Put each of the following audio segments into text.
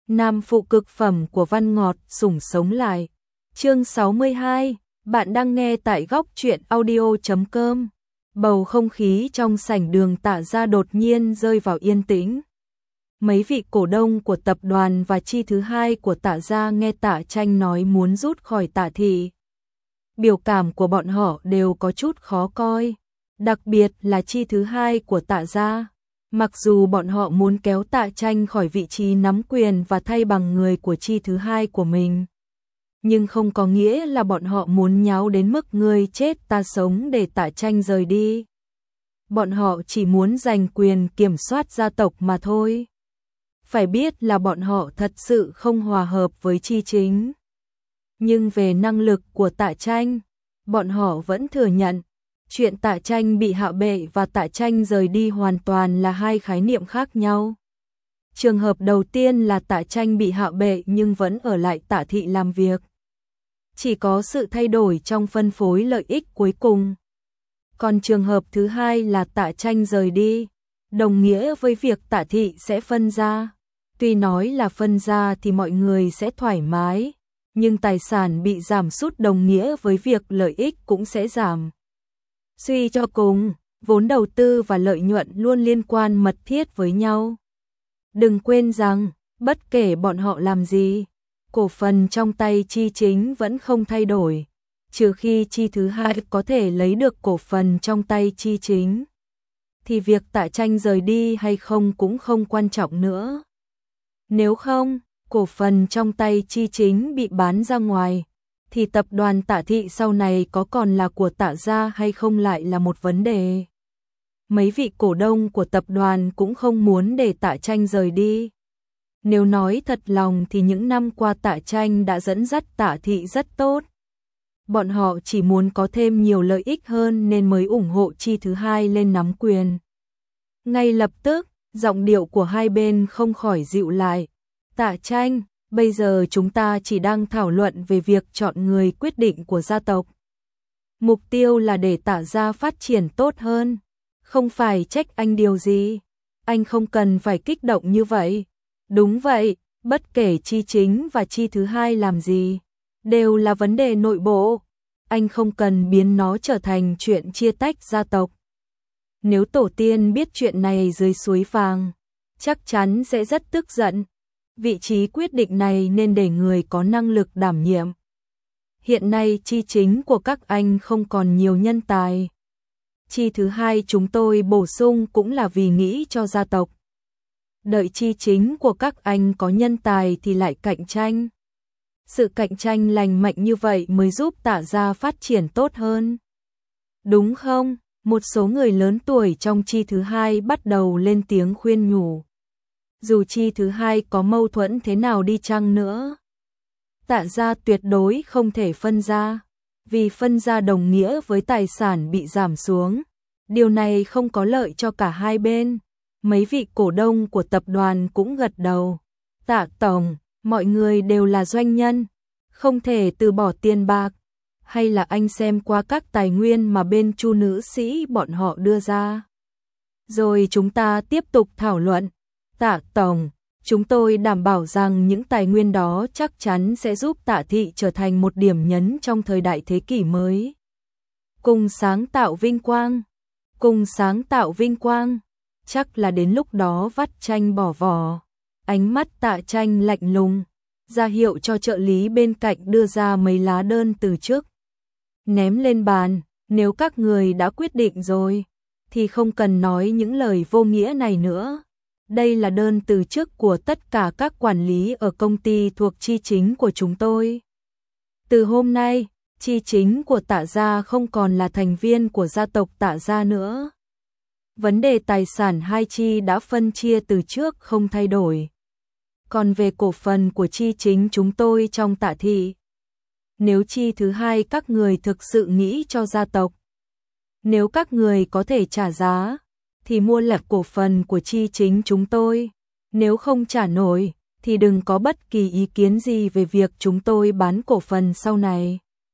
Nam phụ cực phẩm của Văn Ngọt sủng sống lại. Chương 62, bạn đang nghe tại góc truyện audio.com. Bầu không khí trong sảnh đường Tạ gia đột nhiên rơi vào yên tĩnh. Mấy vị cổ đông của tập đoàn và chi thứ hai của Tạ gia nghe Tạ Tranh nói muốn rút khỏi Tạ thị. Biểu cảm của bọn họ đều có chút khó coi, đặc biệt là chi thứ hai của Tạ gia. Mặc dù bọn họ muốn kéo Tạ Tranh khỏi vị trí nắm quyền và thay bằng người của chi thứ hai của mình, nhưng không có nghĩa là bọn họ muốn nháo đến mức ngươi chết ta sống để Tạ Tranh rời đi. Bọn họ chỉ muốn giành quyền kiểm soát gia tộc mà thôi. Phải biết là bọn họ thật sự không hòa hợp với Chi Chính. Nhưng về năng lực của Tạ Tranh, bọn họ vẫn thừa nhận. Chuyện Tạ Tranh bị hạ bệ và Tạ Tranh rời đi hoàn toàn là hai khái niệm khác nhau. Trường hợp đầu tiên là Tạ Tranh bị hạ bệ nhưng vẫn ở lại Tạ thị làm việc. Chỉ có sự thay đổi trong phân phối lợi ích cuối cùng. Còn trường hợp thứ hai là Tạ Tranh rời đi, đồng nghĩa với việc Tạ thị sẽ phân ra. Tuy nói là phân ra thì mọi người sẽ thoải mái, nhưng tài sản bị giảm sút đồng nghĩa với việc lợi ích cũng sẽ giảm. Suy cho cùng, vốn đầu tư và lợi nhuận luôn liên quan mật thiết với nhau. Đừng quên rằng, bất kể bọn họ làm gì, cổ phần trong tay Chi Chính vẫn không thay đổi, trừ khi chi thứ hai có thể lấy được cổ phần trong tay Chi Chính. Thì việc Tạ Tranh rời đi hay không cũng không quan trọng nữa. Nếu không, cổ phần trong tay Chi Chính bị bán ra ngoài, thì tập đoàn Tạ thị sau này có còn là của Tạ gia hay không lại là một vấn đề. Mấy vị cổ đông của tập đoàn cũng không muốn để Tạ Tranh rời đi. Nếu nói thật lòng thì những năm qua Tạ Tranh đã dẫn dắt Tạ thị rất tốt. Bọn họ chỉ muốn có thêm nhiều lợi ích hơn nên mới ủng hộ chi thứ hai lên nắm quyền. Ngay lập tức, giọng điệu của hai bên không khỏi dịu lại. Tạ Tranh, bây giờ chúng ta chỉ đang thảo luận về việc chọn người quyết định của gia tộc. Mục tiêu là để Tạ gia phát triển tốt hơn, không phải trách anh điều gì. Anh không cần phải kích động như vậy. Đúng vậy, bất kể chi chính và chi thứ hai làm gì, đều là vấn đề nội bộ. Anh không cần biến nó trở thành chuyện chia tách gia tộc. Nếu tổ tiên biết chuyện này dưới suối vàng, chắc chắn sẽ rất tức giận. Vị trí quyết định này nên để người có năng lực đảm nhiệm. Hiện nay chi chính của các anh không còn nhiều nhân tài. Chi thứ hai chúng tôi bổ sung cũng là vì nghĩ cho gia tộc. Đợi chi chính của các anh có nhân tài thì lại cạnh tranh. Sự cạnh tranh lành mạnh như vậy mới giúp Tạ gia phát triển tốt hơn. Đúng không? Một số người lớn tuổi trong chi thứ hai bắt đầu lên tiếng khuyên nhủ. Dù chi thứ hai có mâu thuẫn thế nào đi chăng nữa, Tạ gia tuyệt đối không thể phân ra, vì phân ra đồng nghĩa với tài sản bị giảm xuống. Điều này không có lợi cho cả hai bên. Mấy vị cổ đông của tập đoàn cũng gật đầu. Tạ tổng, mọi người đều là doanh nhân, không thể từ bỏ tiền bạc. Hay là anh xem qua các tài nguyên mà bên Chu nữ sĩ bọn họ đưa ra, rồi chúng ta tiếp tục thảo luận. Tạ tổng, chúng tôi đảm bảo rằng những tài nguyên đó chắc chắn sẽ giúp Tạ thị trở thành một điểm nhấn trong thời đại thế kỷ mới. Cùng sáng tạo vinh quang, cùng sáng tạo vinh quang. Chắc là đến lúc đó vắt tranh bỏ vỏ. Ánh mắt Tạ Tranh lạnh lùng, ra hiệu cho trợ lý bên cạnh đưa ra mấy lá đơn từ chức. Ném lên bàn, nếu các người đã quyết định rồi, thì không cần nói những lời vô nghĩa này nữa. Đây là đơn từ chức của tất cả các quản lý ở công ty thuộc chi chính của chúng tôi. Từ hôm nay, chi chính của Tạ gia không còn là thành viên của gia tộc Tạ gia nữa. Vấn đề tài sản hai chi đã phân chia từ trước không thay đổi. Còn về cổ phần của chi chính chúng tôi trong Tạ thị, nếu chi thứ hai các người thực sự nghĩ cho gia tộc, nếu các người có thể trả giá, thì mua lại cổ phần của chi chính chúng tôi. Nếu không trả nổi, thì đừng có bất kỳ ý kiến gì về việc chúng tôi bán cổ phần sau này.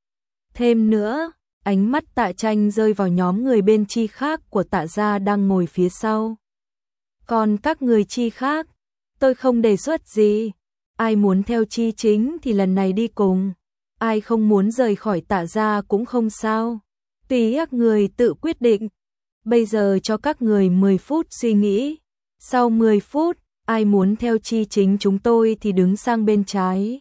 Thêm nữa, ánh mắt Tạ Tranh rơi vào nhóm người bên chi khác của Tạ gia đang ngồi phía sau. Còn các người chi khác, tôi không đề xuất gì. ai muốn theo Chi Chính thì lần này đi cùng, ai không muốn rời khỏi Tạ gia cũng không sao, tùy các người tự quyết định. Bây giờ cho các người 10 phút suy nghĩ, sau 10 phút, ai muốn theo Chi Chính chúng tôi thì đứng sang bên trái.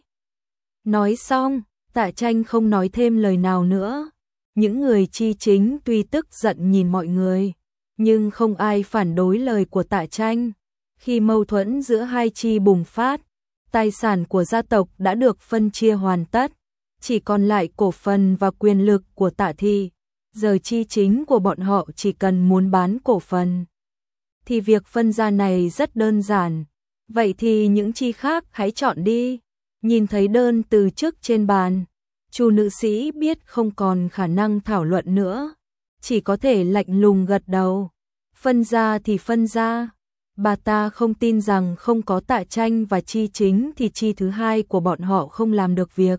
Nói xong, Tạ Tranh không nói thêm lời nào nữa. Những người Chi Chính tuy tức giận nhìn mọi người, nhưng không ai phản đối lời của Tạ Tranh. Khi mâu thuẫn giữa hai chi bùng phát, tài sản của gia tộc đã được phân chia hoàn tất, chỉ còn lại cổ phần và quyền lực của Tạ thị. Giờ Chi Chính của bọn họ chỉ cần muốn bán cổ phần thì việc phân ra này rất đơn giản. Vậy thì những chi khác hãy chọn đi. Nhìn thấy đơn từ chức trên bàn, Chu nữ sĩ biết không còn khả năng thảo luận nữa, chỉ có thể lạnh lùng gật đầu. Phân ra thì phân ra. Bà ta không tin rằng không có Tạ Tranh và Chi Chính thì chi thứ hai của bọn họ không làm được việc.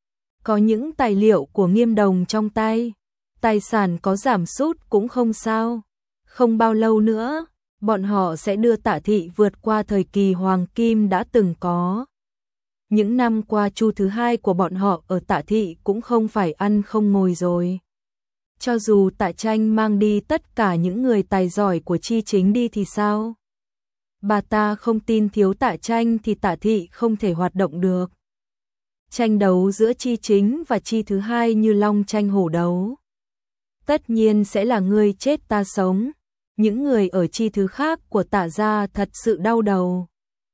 Có những tài liệu của Nghiêm Đồng trong tay, tài sản có giảm sút cũng không sao. Không bao lâu nữa, bọn họ sẽ đưa Tạ thị vượt qua thời kỳ hoàng kim đã từng có. Những năm qua chu thứ hai của bọn họ ở Tạ thị cũng không phải ăn không ngồi rồi. Cho dù Tạ Tranh mang đi tất cả những người tài giỏi của Chi Chính đi thì sao? Bà ta không tin thiếu Tạ Tranh thì Tạ thị không thể hoạt động được. Tranh đấu giữa Chi Chính và chi thứ hai như long tranh hổ đấu. Tất nhiên sẽ là ngươi chết ta sống. Những người ở chi thứ khác của Tạ gia thật sự đau đầu.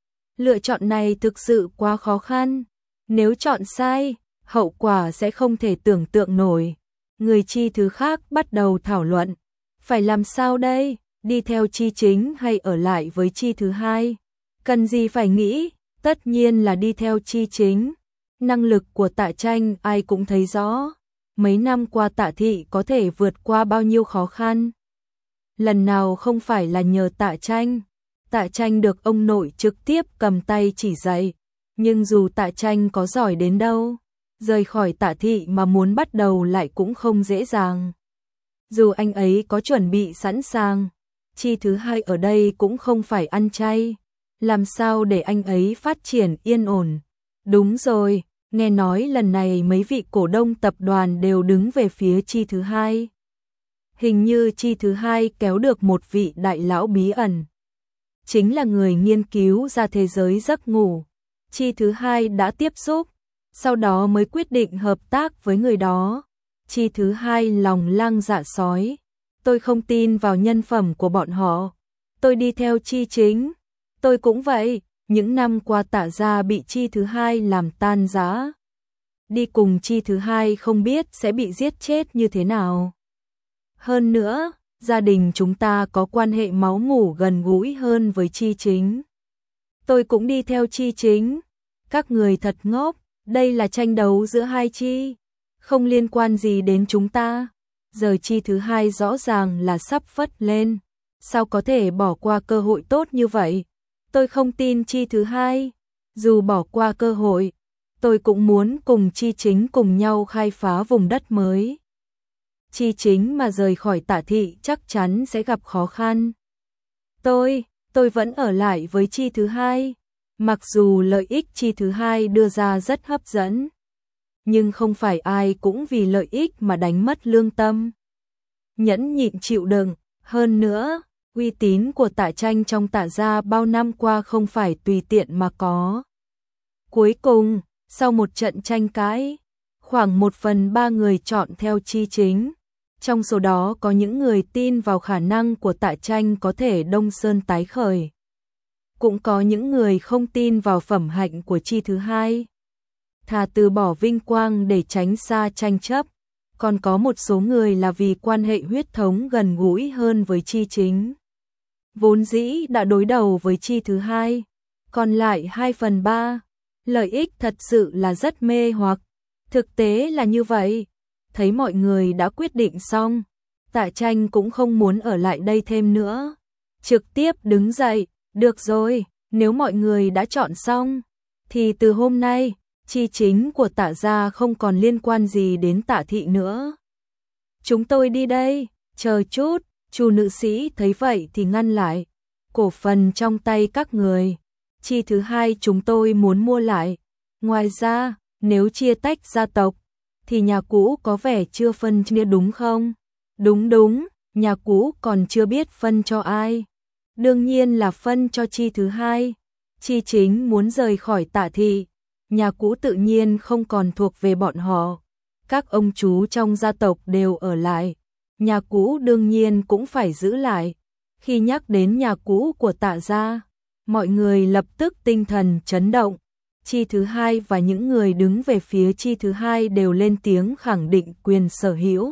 Lựa chọn này thực sự quá khó khăn. Nếu chọn sai, hậu quả sẽ không thể tưởng tượng nổi. Người chi thứ khác bắt đầu thảo luận. Phải làm sao đây? Đi theo Chi Chính hay ở lại với chi thứ hai? Cần gì phải nghĩ? Tất nhiên là đi theo Chi Chính. Năng lực của Tạ Tranh ai cũng thấy rõ. Mấy năm qua Tạ thị có thể vượt qua bao nhiêu khó khăn. Lần nào không phải là nhờ Tạ Tranh. Tạ Tranh được ông nội trực tiếp cầm tay chỉ dạy. Nhưng dù Tạ Tranh có giỏi đến đâu, rời khỏi Tạ thị mà muốn bắt đầu lại cũng không dễ dàng. Dù anh ấy có chuẩn bị sẵn sàng, chi thứ hai ở đây cũng không phải ăn chay. Làm sao để anh ấy phát triển yên ổn? Đúng rồi, nghe nói lần này mấy vị cổ đông tập đoàn đều đứng về phía chi thứ hai. Hình như chi thứ hai kéo được một vị đại lão bí ẩn. Chính là người nghiên cứu ra thế giới giấc ngủ. Chi thứ hai đã tiếp xúc, sau đó mới quyết định hợp tác với người đó. Chi thứ hai lòng lang dạ sói. Tôi không tin vào nhân phẩm của bọn họ. Tôi đi theo Chi Chính. Tôi cũng vậy, những năm qua Tạ gia bị chi thứ hai làm tan rã. Đi cùng chi thứ hai không biết sẽ bị giết chết như thế nào. Hơn nữa, gia đình chúng ta có quan hệ máu mủ gần gũi hơn với Chi Chính. Tôi cũng đi theo Chi Chính. Các người thật ngốc, đây là tranh đấu giữa hai chi, không liên quan gì đến chúng ta. Giờ chi thứ hai rõ ràng là sắp phất lên, sao có thể bỏ qua cơ hội tốt như vậy? Tôi không tin chi thứ hai, dù bỏ qua cơ hội, tôi cũng muốn cùng Chi Chính cùng nhau khai phá vùng đất mới. Chi Chính mà rời khỏi Tạ thị chắc chắn sẽ gặp khó khăn. Tôi vẫn ở lại với chi thứ hai, mặc dù lợi ích chi thứ hai đưa ra rất hấp dẫn, nhưng không phải ai cũng vì lợi ích mà đánh mất lương tâm. Nhẫn nhịn chịu đựng, hơn nữa, uy tín của Tạ Tranh trong Tạ gia bao năm qua không phải tùy tiện mà có. Cuối cùng, sau một trận tranh cãi, khoảng 1/3 người chọn theo Chi Chính. Trong số đó có những người tin vào khả năng của Tạ Tranh có thể đông sơn tái khởi. Cũng có những người không tin vào phẩm hạnh của chi thứ hai. Thà từ bỏ vinh quang để tránh xa tranh chấp. Còn có một số người là vì quan hệ huyết thống gần gũi hơn với Chi Chính. Vốn dĩ đã đối đầu với chi thứ hai. Còn lại 2/3. Lợi ích thật sự là rất mê hoặc. Thực tế là như vậy. Thấy mọi người đã quyết định xong, Tạ Tranh cũng không muốn ở lại đây thêm nữa. Trực tiếp đứng dậy, được rồi, nếu mọi người đã chọn xong, thì từ hôm nay, chi chính của Tạ gia không còn liên quan gì đến Tạ thị nữa. Chúng tôi đi đây, chờ chút, Chu nữ sĩ thấy vậy thì ngăn lại. Cổ phần trong tay các người, chi thứ hai chúng tôi muốn mua lại. Ngoài ra, nếu chia tách gia tộc, thì nhà cũ có vẻ chưa phân chia đúng không? Đúng, nhà cũ còn chưa biết phân cho ai. Đương nhiên là phân cho chi thứ hai. Chi chính muốn rời khỏi Tạ thị, nhà cũ tự nhiên không còn thuộc về bọn họ. Các ông chú trong gia tộc đều ở lại, nhà cũ đương nhiên cũng phải giữ lại. Khi nhắc đến nhà cũ của Tạ gia, mọi người lập tức tinh thần chấn động. Chi thứ hai và những người đứng về phía chi thứ hai đều lên tiếng khẳng định quyền sở hữu.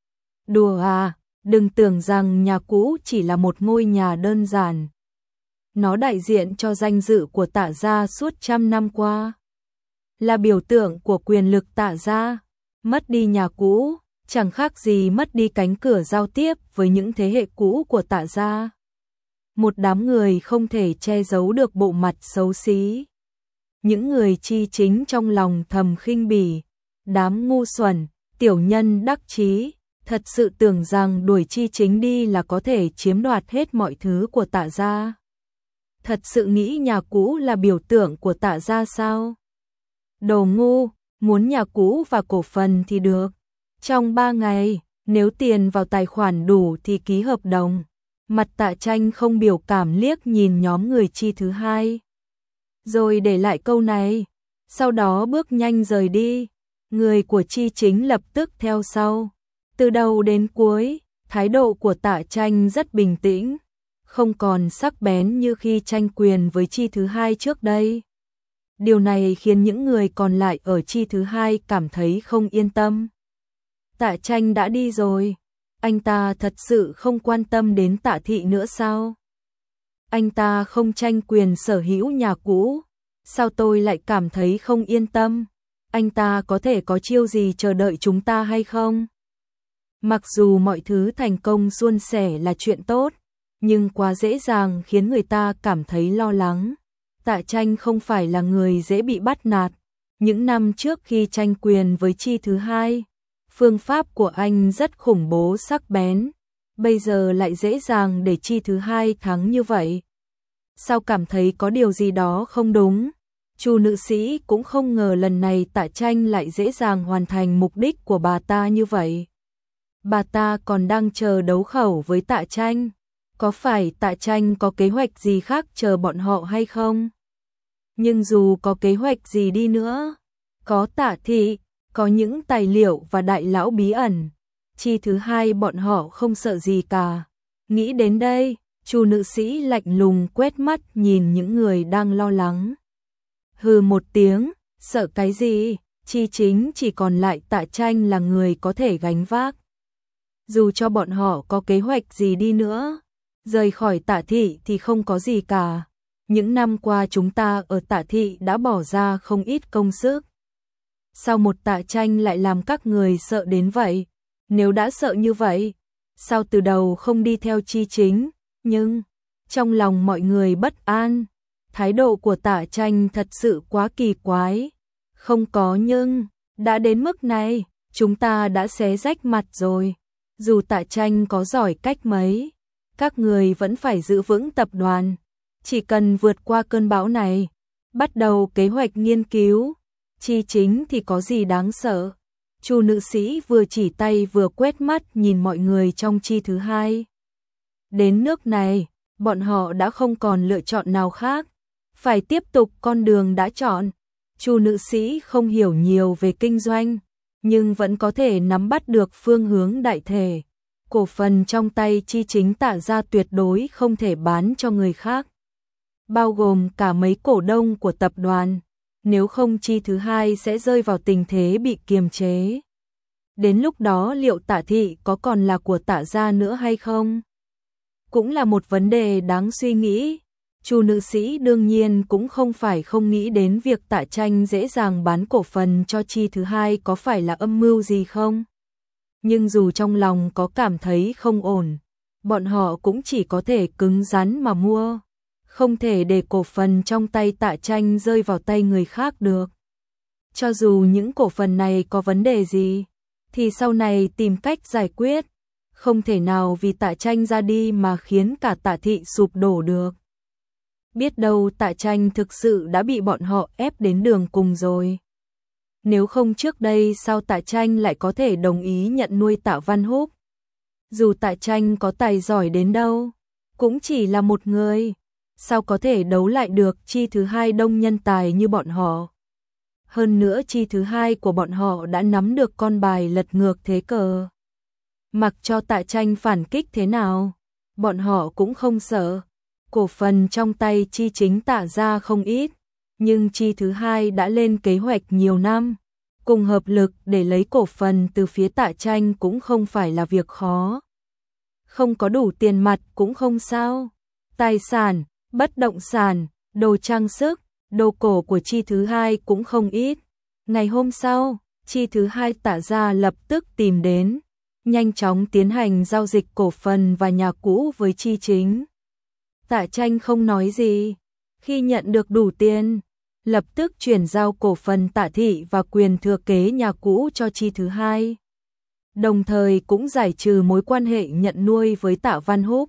Đùa à, đừng tưởng rằng nhà cũ chỉ là một ngôi nhà đơn giản. Nó đại diện cho danh dự của Tạ gia suốt trăm năm qua. Là biểu tượng của quyền lực Tạ gia. Mất đi nhà cũ, chẳng khác gì mất đi cánh cửa giao tiếp với những thế hệ cũ của Tạ gia. Một đám người không thể che giấu được bộ mặt xấu xí. Những người chi chính trong lòng thầm khinh bỉ, đám ngu xuẩn, tiểu nhân đắc chí, thật sự tưởng rằng đuổi chi chính đi là có thể chiếm đoạt hết mọi thứ của Tạ gia. Thật sự nghĩ nhà cũ là biểu tượng của Tạ gia sao? Đồ ngu, muốn nhà cũ và cổ phần thì được. Trong 3 ngày, nếu tiền vào tài khoản đủ thì ký hợp đồng. Mặt Tạ Tranh không biểu cảm liếc nhìn nhóm người chi thứ hai. Rồi để lại câu này, sau đó bước nhanh rời đi. Người của chi chính lập tức theo sau. Từ đầu đến cuối, thái độ của Tạ Tranh rất bình tĩnh, không còn sắc bén như khi tranh quyền với chi thứ hai trước đây. Điều này khiến những người còn lại ở chi thứ hai cảm thấy không yên tâm. Tạ Tranh đã đi rồi, anh ta thật sự không quan tâm đến Tạ thị nữa sao? Anh ta không tranh quyền sở hữu nhà cũ, sao tôi lại cảm thấy không yên tâm? Anh ta có thể có chiêu gì chờ đợi chúng ta hay không? Mặc dù mọi thứ thành công suôn sẻ là chuyện tốt, nhưng quá dễ dàng khiến người ta cảm thấy lo lắng. Tạ Tranh không phải là người dễ bị bắt nạt. Những năm trước khi tranh quyền với chi thứ hai, phương pháp của anh rất khủng bố sắc bén, bây giờ lại dễ dàng để chi thứ hai thắng như vậy. Sao cảm thấy có điều gì đó không đúng? Chu nữ sĩ cũng không ngờ lần này Tạ Tranh lại dễ dàng hoàn thành mục đích của bà ta như vậy. Bà ta còn đang chờ đấu khẩu với Tạ Tranh. Có phải Tạ Tranh có kế hoạch gì khác chờ bọn họ hay không? Nhưng dù có kế hoạch gì đi nữa, có Tạ thị, có những tài liệu và đại lão bí ẩn, chi thứ hai bọn họ không sợ gì cả. Nghĩ đến đây, Chu nữ sĩ lạnh lùng quét mắt nhìn những người đang lo lắng. Hừ một tiếng, sợ cái gì? Chi chính chỉ còn lại Tạ Tranh là người có thể gánh vác. Dù cho bọn họ có kế hoạch gì đi nữa, rời khỏi Tạ thị thì không có gì cả. Những năm qua chúng ta ở Tạ thị đã bỏ ra không ít công sức. Sao một Tạ Tranh lại làm các người sợ đến vậy? Nếu đã sợ như vậy, sao từ đầu không đi theo chi chính? Nhưng, trong lòng mọi người bất an, thái độ của Tạ Tranh thật sự quá kỳ quái. Không có nhưng, đã đến mức này, chúng ta đã xé rách mặt rồi. Dù Tạ Tranh có giỏi cách mấy, các người vẫn phải giữ vững tập đoàn. Chỉ cần vượt qua cơn bão này, bắt đầu kế hoạch nghiên cứu, chi chính thì có gì đáng sợ. Chu nữ sĩ vừa chỉ tay vừa quét mắt nhìn mọi người trong chi thứ hai. Đến nước này, bọn họ đã không còn lựa chọn nào khác, phải tiếp tục con đường đã chọn. Chu nữ sĩ không hiểu nhiều về kinh doanh, nhưng vẫn có thể nắm bắt được phương hướng đại thể. Cổ phần trong tay chi chính Tạ gia tuyệt đối không thể bán cho người khác, bao gồm cả mấy cổ đông của tập đoàn, nếu không chi thứ hai sẽ rơi vào tình thế bị kiềm chế. Đến lúc đó liệu Tạ thị có còn là của Tạ gia nữa hay không? Cũng là một vấn đề đáng suy nghĩ. Chu nữ sĩ đương nhiên cũng không phải không nghĩ đến việc Tạ Tranh dễ dàng bán cổ phần cho chi thứ hai có phải là âm mưu gì không? Nhưng dù trong lòng có cảm thấy không ổn, bọn họ cũng chỉ có thể cứng rắn mà mua, không thể để cổ phần trong tay Tạ Tranh rơi vào tay người khác được. Cho dù những cổ phần này có vấn đề gì, thì sau này tìm cách giải quyết, không thể nào vì Tạ Tranh ra đi mà khiến cả Tạ thị sụp đổ được. biết đâu Tạ Tranh thực sự đã bị bọn họ ép đến đường cùng rồi. Nếu không trước đây sao Tạ Tranh lại có thể đồng ý nhận nuôi Tạ Văn Húc? Dù Tạ Tranh có tài giỏi đến đâu, cũng chỉ là một người, sao có thể đấu lại được chi thứ hai đông nhân tài như bọn họ. Hơn nữa chi thứ hai của bọn họ đã nắm được con bài lật ngược thế cờ. Mặc cho Tạ Tranh phản kích thế nào, bọn họ cũng không sợ. Cổ phần trong tay chi chính Tạ ra không ít, nhưng chi thứ hai đã lên kế hoạch nhiều năm. Cùng hợp lực để lấy cổ phần từ phía Tạ Tranh cũng không phải là việc khó. Không có đủ tiền mặt cũng không sao. Tài sản, bất động sản, đồ trang sức, đồ cổ của chi thứ hai cũng không ít. Ngày hôm sau, chi thứ hai Tạ ra lập tức tìm đến, nhanh chóng tiến hành giao dịch cổ phần và nhà cũ với chi chính. Tạ Tranh không nói gì, khi nhận được đủ tiền, lập tức chuyển giao cổ phần Tạ thị và quyền thừa kế nhà cũ cho chi thứ hai. Đồng thời cũng giải trừ mối quan hệ nhận nuôi với Tạ Văn Húc.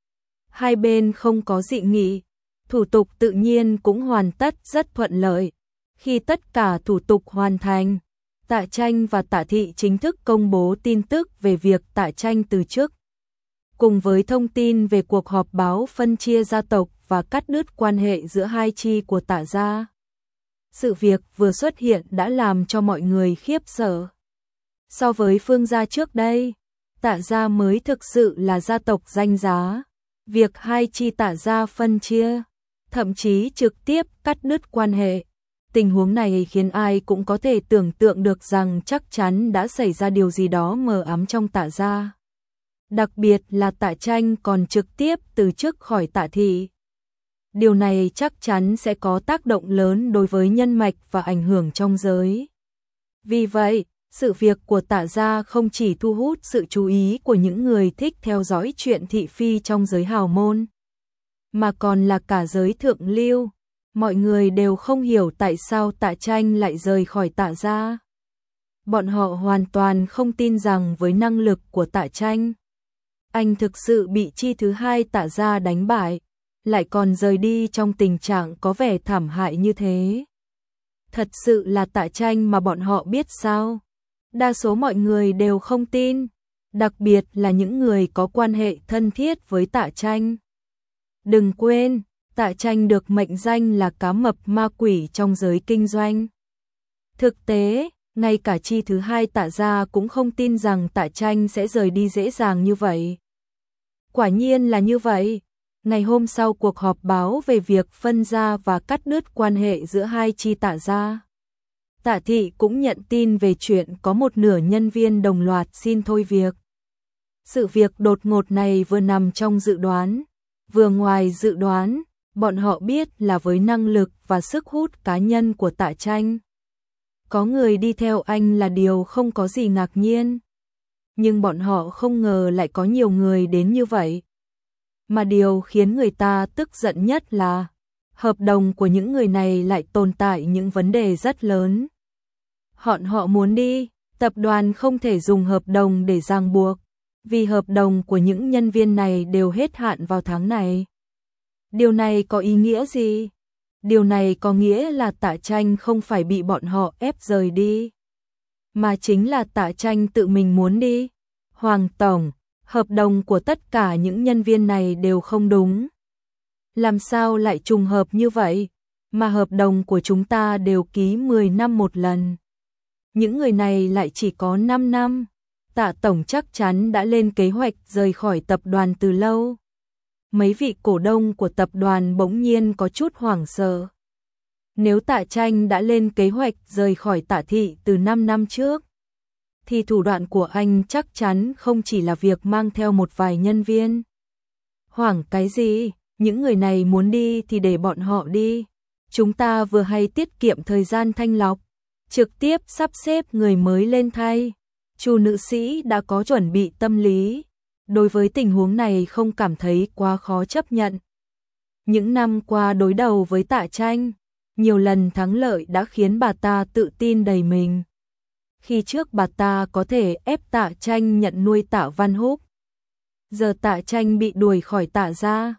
Hai bên không có dị nghị, thủ tục tự nhiên cũng hoàn tất rất thuận lợi. Khi tất cả thủ tục hoàn thành, Tạ Tranh và Tạ thị chính thức công bố tin tức về việc Tạ Tranh từ chức. Cùng với thông tin về cuộc họp báo phân chia gia tộc và cắt đứt quan hệ giữa hai chi của Tạ gia. Sự việc vừa xuất hiện đã làm cho mọi người khiếp sợ. So với Phương gia trước đây, Tạ gia mới thực sự là gia tộc danh giá. Việc hai chi Tạ gia phân chia, thậm chí trực tiếp cắt đứt quan hệ. Tình huống này khiến ai cũng có thể tưởng tượng được rằng chắc chắn đã xảy ra điều gì đó mờ ám trong Tạ gia. Đặc biệt là Tạ Tranh còn trực tiếp từ chức khỏi Tạ thị. Điều này chắc chắn sẽ có tác động lớn đối với nhân mạch và ảnh hưởng trong giới. Vì vậy, sự việc của Tạ gia không chỉ thu hút sự chú ý của những người thích theo dõi chuyện thị phi trong giới hào môn, mà còn là cả giới thượng lưu. Mọi người đều không hiểu tại sao Tạ Tranh lại rời khỏi Tạ gia. Bọn họ hoàn toàn không tin rằng với năng lực của Tạ Tranh, anh thực sự bị chi thứ hai Tạ gia đánh bại, lại còn rời đi trong tình trạng có vẻ thảm hại như thế. Thật sự là Tạ Tranh mà bọn họ biết sao? Đa số mọi người đều không tin, đặc biệt là những người có quan hệ thân thiết với Tạ Tranh. Đừng quên, Tạ Tranh được mệnh danh là cá mập ma quỷ trong giới kinh doanh. Thực tế, ngay cả chi thứ hai Tạ gia cũng không tin rằng Tạ Tranh sẽ rời đi dễ dàng như vậy. Quả nhiên là như vậy. Ngày hôm sau cuộc họp báo về việc phân gia và cắt đứt quan hệ giữa hai chi Tạ gia, Tạ thị cũng nhận tin về chuyện có một nửa nhân viên đồng loạt xin thôi việc. Sự việc đột ngột này vừa nằm trong dự đoán, vừa ngoài dự đoán. Bọn họ biết là với năng lực và sức hút cá nhân của Tạ Tranh, có người đi theo anh là điều không có gì ngạc nhiên. Nhưng bọn họ không ngờ lại có nhiều người đến như vậy. Mà điều khiến người ta tức giận nhất là hợp đồng của những người này lại tồn tại những vấn đề rất lớn. Họ muốn đi, tập đoàn không thể dùng hợp đồng để ràng buộc, vì hợp đồng của những nhân viên này đều hết hạn vào tháng này. Điều này có ý nghĩa gì? Điều này có nghĩa là Tạ Tranh không phải bị bọn họ ép rời đi, mà chính là Tạ Tranh tự mình muốn đi. Hoàng tổng, hợp đồng của tất cả những nhân viên này đều không đúng. Làm sao lại trùng hợp như vậy? Mà hợp đồng của chúng ta đều ký 10 năm một lần. Những người này lại chỉ có 5 năm. Tạ tổng chắc chắn đã lên kế hoạch rời khỏi tập đoàn từ lâu. Mấy vị cổ đông của tập đoàn bỗng nhiên có chút hoảng sợ. Nếu Tạ Tranh đã lên kế hoạch rời khỏi Tạ thị từ 5 năm trước, thì thủ đoạn của anh chắc chắn không chỉ là việc mang theo một vài nhân viên. Hoảng cái gì? Những người này muốn đi thì để bọn họ đi. Chúng ta vừa hay tiết kiệm thời gian thanh lọc, trực tiếp sắp xếp người mới lên thay. Chu nữ sĩ đã có chuẩn bị tâm lý. Đối với tình huống này không cảm thấy quá khó chấp nhận. Những năm qua đối đầu với Tạ Tranh, nhiều lần thắng lợi đã khiến bà ta tự tin đầy mình. Khi trước bà ta có thể ép Tạ Tranh nhận nuôi Tạ Văn Húc. Giờ Tạ Tranh bị đuổi khỏi Tạ gia,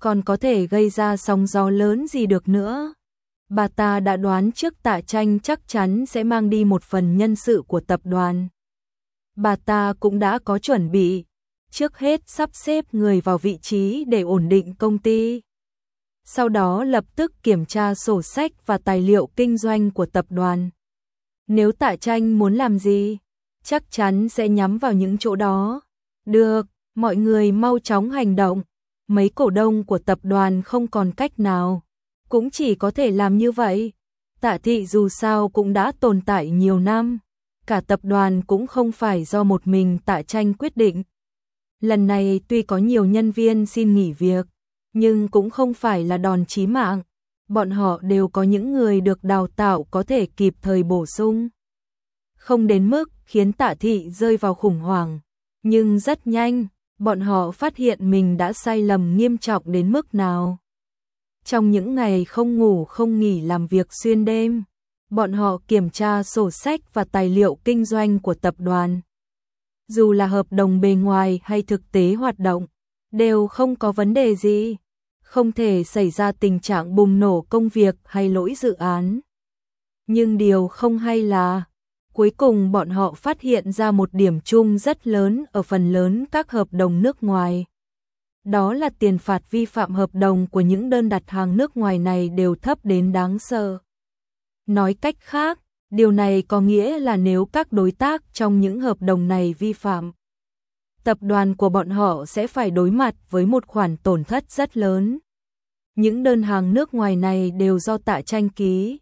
còn có thể gây ra sóng gió lớn gì được nữa. Bà ta đã đoán trước Tạ Tranh chắc chắn sẽ mang đi một phần nhân sự của tập đoàn. Bà ta cũng đã có chuẩn bị, trước hết sắp xếp người vào vị trí để ổn định công ty. Sau đó lập tức kiểm tra sổ sách và tài liệu kinh doanh của tập đoàn. Nếu Tạ Tranh muốn làm gì, chắc chắn sẽ nhắm vào những chỗ đó. Được, mọi người mau chóng hành động. Mấy cổ đông của tập đoàn không còn cách nào, cũng chỉ có thể làm như vậy. Tạ Thị dù sao cũng đã tồn tại nhiều năm, cả tập đoàn cũng không phải do một mình Tạ Tranh quyết định. Lần này tuy có nhiều nhân viên xin nghỉ việc, nhưng cũng không phải là đòn chí mạng. Bọn họ đều có những người được đào tạo có thể kịp thời bổ sung. Không đến mức khiến Tạ Thị rơi vào khủng hoảng, nhưng rất nhanh, bọn họ phát hiện mình đã sai lầm nghiêm trọng đến mức nào. Trong những ngày không ngủ không nghỉ làm việc xuyên đêm, bọn họ kiểm tra sổ sách và tài liệu kinh doanh của tập đoàn. Dù là hợp đồng bề ngoài hay thực tế hoạt động, đều không có vấn đề gì, không thể xảy ra tình trạng bùng nổ công việc hay lỗi dự án. Nhưng điều không hay là, cuối cùng bọn họ phát hiện ra một điểm chung rất lớn ở phần lớn các hợp đồng nước ngoài. Đó là tiền phạt vi phạm hợp đồng của những đơn đặt hàng nước ngoài này đều thấp đến đáng sợ. Nói cách khác, điều này có nghĩa là nếu các đối tác trong những hợp đồng này vi phạm, tập đoàn của bọn họ sẽ phải đối mặt với một khoản tổn thất rất lớn. Những đơn hàng nước ngoài này đều do Tạ Tranh ký.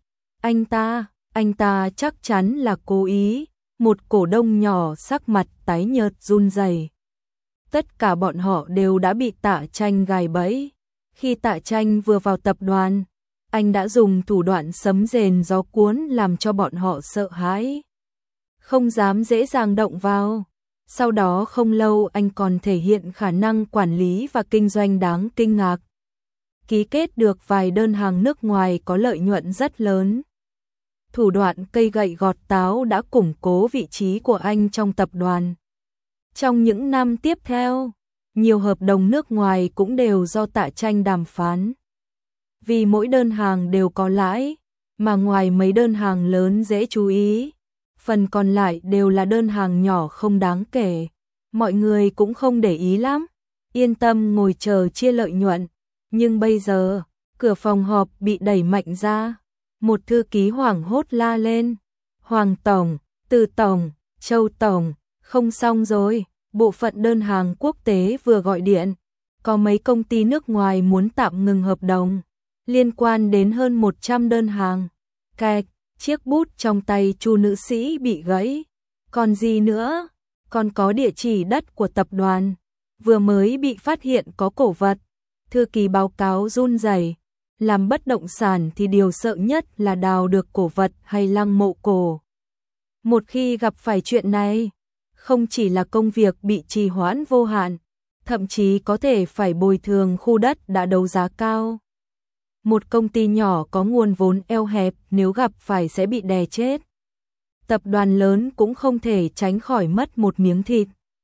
Anh ta chắc chắn là cố ý. Một cổ đông nhỏ sắc mặt tái nhợt run rẩy. Tất cả bọn họ đều đã bị Tạ Tranh gài bẫy. Khi Tạ Tranh vừa vào tập đoàn, anh đã dùng thủ đoạn sấm rền gió cuốn làm cho bọn họ sợ hãi, không dám dễ dàng động vào. Sau đó không lâu anh còn thể hiện khả năng quản lý và kinh doanh đáng kinh ngạc. Ký kết được vài đơn hàng nước ngoài có lợi nhuận rất lớn. Thủ đoạn cây gậy gọt táo đã củng cố vị trí của anh trong tập đoàn. Trong những năm tiếp theo, nhiều hợp đồng nước ngoài cũng đều do Tạ Tranh đàm phán. Vì mỗi đơn hàng đều có lãi, mà ngoài mấy đơn hàng lớn dễ chú ý, phần còn lại đều là đơn hàng nhỏ không đáng kể. Mọi người cũng không để ý lắm, yên tâm ngồi chờ chia lợi nhuận. Nhưng bây giờ, cửa phòng họp bị đẩy mạnh ra. Một thư ký hoảng hốt la lên. Hoàng Tổng, Từ Tổng, Châu Tổng, không xong rồi. Bộ phận đơn hàng quốc tế vừa gọi điện. Có mấy công ty nước ngoài muốn tạm ngừng hợp đồng, liên quan đến hơn 100 đơn hàng. Cạch, chiếc bút trong tay Chu nữ sĩ bị gãy. Còn gì nữa? Còn có địa chỉ đất của tập đoàn. Vừa mới bị phát hiện có cổ vật. Thư ký báo cáo run rẩy. Làm bất động sản thì điều sợ nhất là đào được cổ vật hay lăng mộ cổ. Một khi gặp phải chuyện này, không chỉ là công việc bị trì hoãn vô hạn, thậm chí có thể phải bồi thường khu đất đã đấu giá cao. Một công ty nhỏ có nguồn vốn eo hẹp nếu gặp phải sẽ bị đè chết. Tập đoàn lớn cũng không thể tránh khỏi mất một miếng thịt.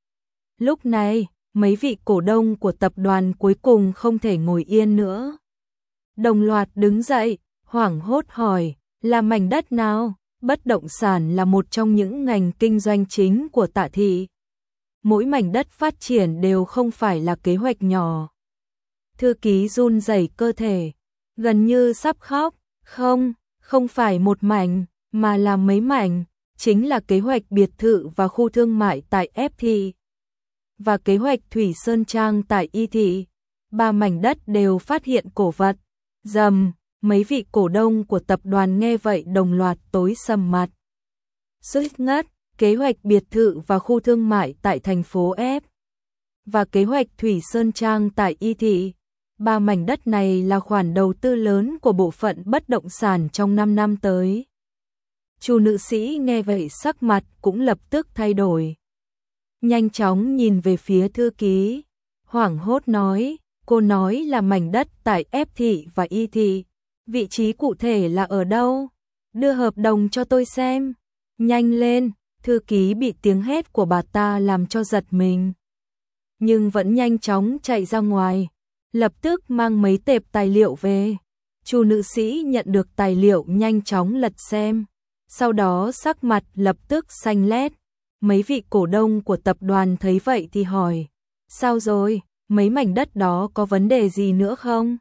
Lúc này, mấy vị cổ đông của tập đoàn cuối cùng không thể ngồi yên nữa. Đồng loạt đứng dậy, hoảng hốt hỏi, là mảnh đất nào? Bất động sản là một trong những ngành kinh doanh chính của Tạ Thị. Mỗi mảnh đất phát triển đều không phải là kế hoạch nhỏ. Thư ký run rẩy cơ thể, gần như sắp khóc. Không phải một mảnh, mà là mấy mảnh, chính là kế hoạch biệt thự và khu thương mại tại F Thị và kế hoạch Thủy Sơn Trang tại Y Thị. 3 mảnh đất đều phát hiện cổ vật. Rầm, mấy vị cổ đông của tập đoàn nghe vậy đồng loạt tối sầm mặt. Suýt ngất, kế hoạch biệt thự và khu thương mại tại thành phố F và kế hoạch Thủy Sơn Trang tại Y Thị. 3 mảnh đất này là khoản đầu tư lớn của bộ phận bất động sản trong 5 năm tới. Chu nữ sĩ nghe vậy sắc mặt cũng lập tức thay đổi. Nhanh chóng nhìn về phía thư ký, hoảng hốt nói, cô nói là mảnh đất tại F Thị và Y Thị. Vị trí cụ thể là ở đâu? Đưa hợp đồng cho tôi xem. Nhanh lên, thư ký bị tiếng hét của bà ta làm cho giật mình. Nhưng vẫn nhanh chóng chạy ra ngoài. lập tức mang mấy tệp tài liệu về. Chu nữ sĩ nhận được tài liệu nhanh chóng lật xem, sau đó sắc mặt lập tức xanh lét. Mấy vị cổ đông của tập đoàn thấy vậy thì hỏi, sao rồi, mấy mảnh đất đó có vấn đề gì nữa không?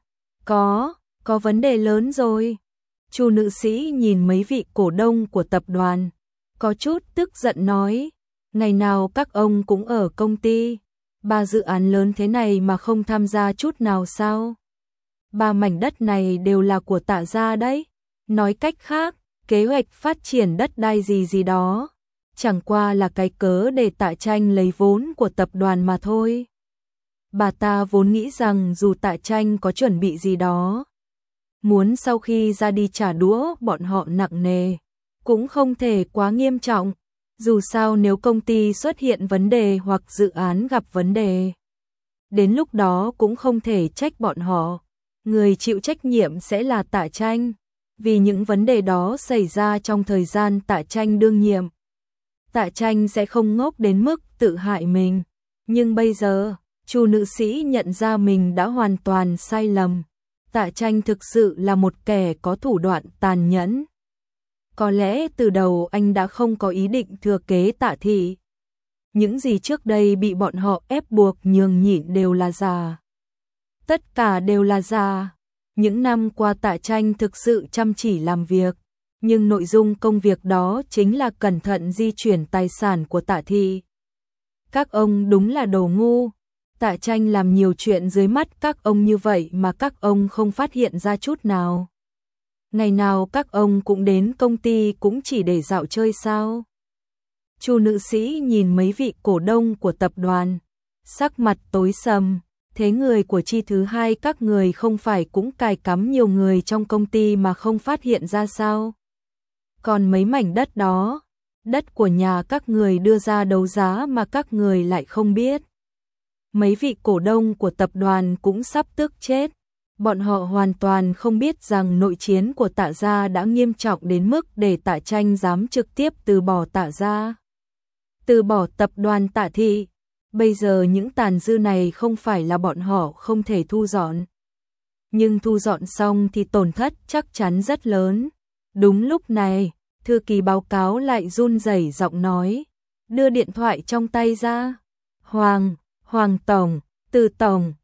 Có vấn đề lớn rồi. Chu nữ sĩ nhìn mấy vị cổ đông của tập đoàn, có chút tức giận nói, ngày nào các ông cũng ở công ty, 3 dự án lớn thế này mà không tham gia chút nào sao? 3 mảnh đất này đều là của Tạ gia đấy. Nói cách khác, kế hoạch phát triển đất đai gì đó, chẳng qua là cái cớ để Tạ Tranh lấy vốn của tập đoàn mà thôi. Bà ta vốn nghĩ rằng dù Tạ Tranh có chuẩn bị gì đó, muốn sau khi ra đi trả đũa bọn họ nặng nề, cũng không thể quá nghiêm trọng. Dù sao nếu công ty xuất hiện vấn đề hoặc dự án gặp vấn đề, đến lúc đó cũng không thể trách bọn họ. Người chịu trách nhiệm sẽ là Tạ Tranh, vì những vấn đề đó xảy ra trong thời gian Tạ Tranh đương nhiệm. Tạ Tranh sẽ không ngốc đến mức tự hại mình. Nhưng bây giờ, Chu nữ sĩ nhận ra mình đã hoàn toàn sai lầm. Tạ Tranh thực sự là một kẻ có thủ đoạn tàn nhẫn. Có lẽ từ đầu anh đã không có ý định thừa kế Tạ thị. Những gì trước đây bị bọn họ ép buộc nhường nhịn đều là giả. Tất cả đều là giả. Những năm qua Tạ Tranh thực sự chăm chỉ làm việc, nhưng nội dung công việc đó chính là cẩn thận di chuyển tài sản của Tạ thị. Các ông đúng là đồ ngu. Tạ Tranh làm nhiều chuyện dưới mắt các ông như vậy mà các ông không phát hiện ra chút nào. Ngày nào các ông cũng đến công ty cũng chỉ để dạo chơi sao? Chu nữ sĩ nhìn mấy vị cổ đông của tập đoàn, sắc mặt tối sầm. Thế người của chi thứ hai các người không phải cũng cài cắm nhiều người trong công ty mà không phát hiện ra sao? Còn mấy mảnh đất đó, đất của nhà các người đưa ra đấu giá mà các người lại không biết. Mấy vị cổ đông của tập đoàn cũng sắp tức chết. Bọn họ hoàn toàn không biết rằng nội chiến của Tạ gia đã nghiêm trọng đến mức để Tạ Tranh dám trực tiếp từ bỏ Tạ gia, từ bỏ tập đoàn Tạ thị. Bây giờ những tàn dư này không phải là bọn họ không thể thu dọn. Nhưng thu dọn xong thì tổn thất chắc chắn rất lớn. Đúng lúc này, thư ký báo cáo lại run rẩy giọng nói, đưa điện thoại trong tay ra. Hoàng Tổng, Từ Tổng,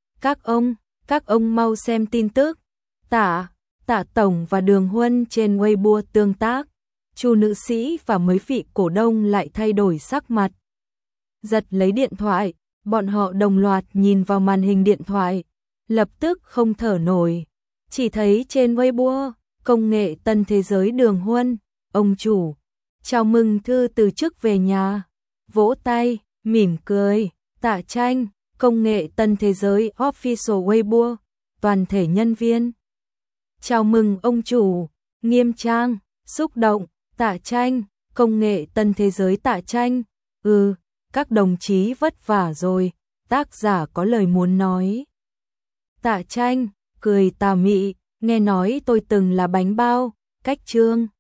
các ông mau xem tin tức. Tạ Tổng và Đường Huân trên Weibo tương tác. Chu nữ sĩ và mấy vị cổ đông lại thay đổi sắc mặt. Giật lấy điện thoại, bọn họ đồng loạt nhìn vào màn hình điện thoại, lập tức không thở nổi. Chỉ thấy trên Weibo, công nghệ tân thế giới Đường Huân, ông chủ, chào mừng thư từ chức về nhà, vỗ tay, mỉm cười. Tạ Tranh, công nghệ tân thế giới Official Weibo, toàn thể nhân viên. Chào mừng ông chủ, nghiêm trang, xúc động. Tạ Tranh, công nghệ tân thế giới Tạ Tranh, các đồng chí vất vả rồi, tác giả có lời muốn nói. Tạ Tranh, cười tà mị, nghe nói tôi từng là bánh bao, cách chương.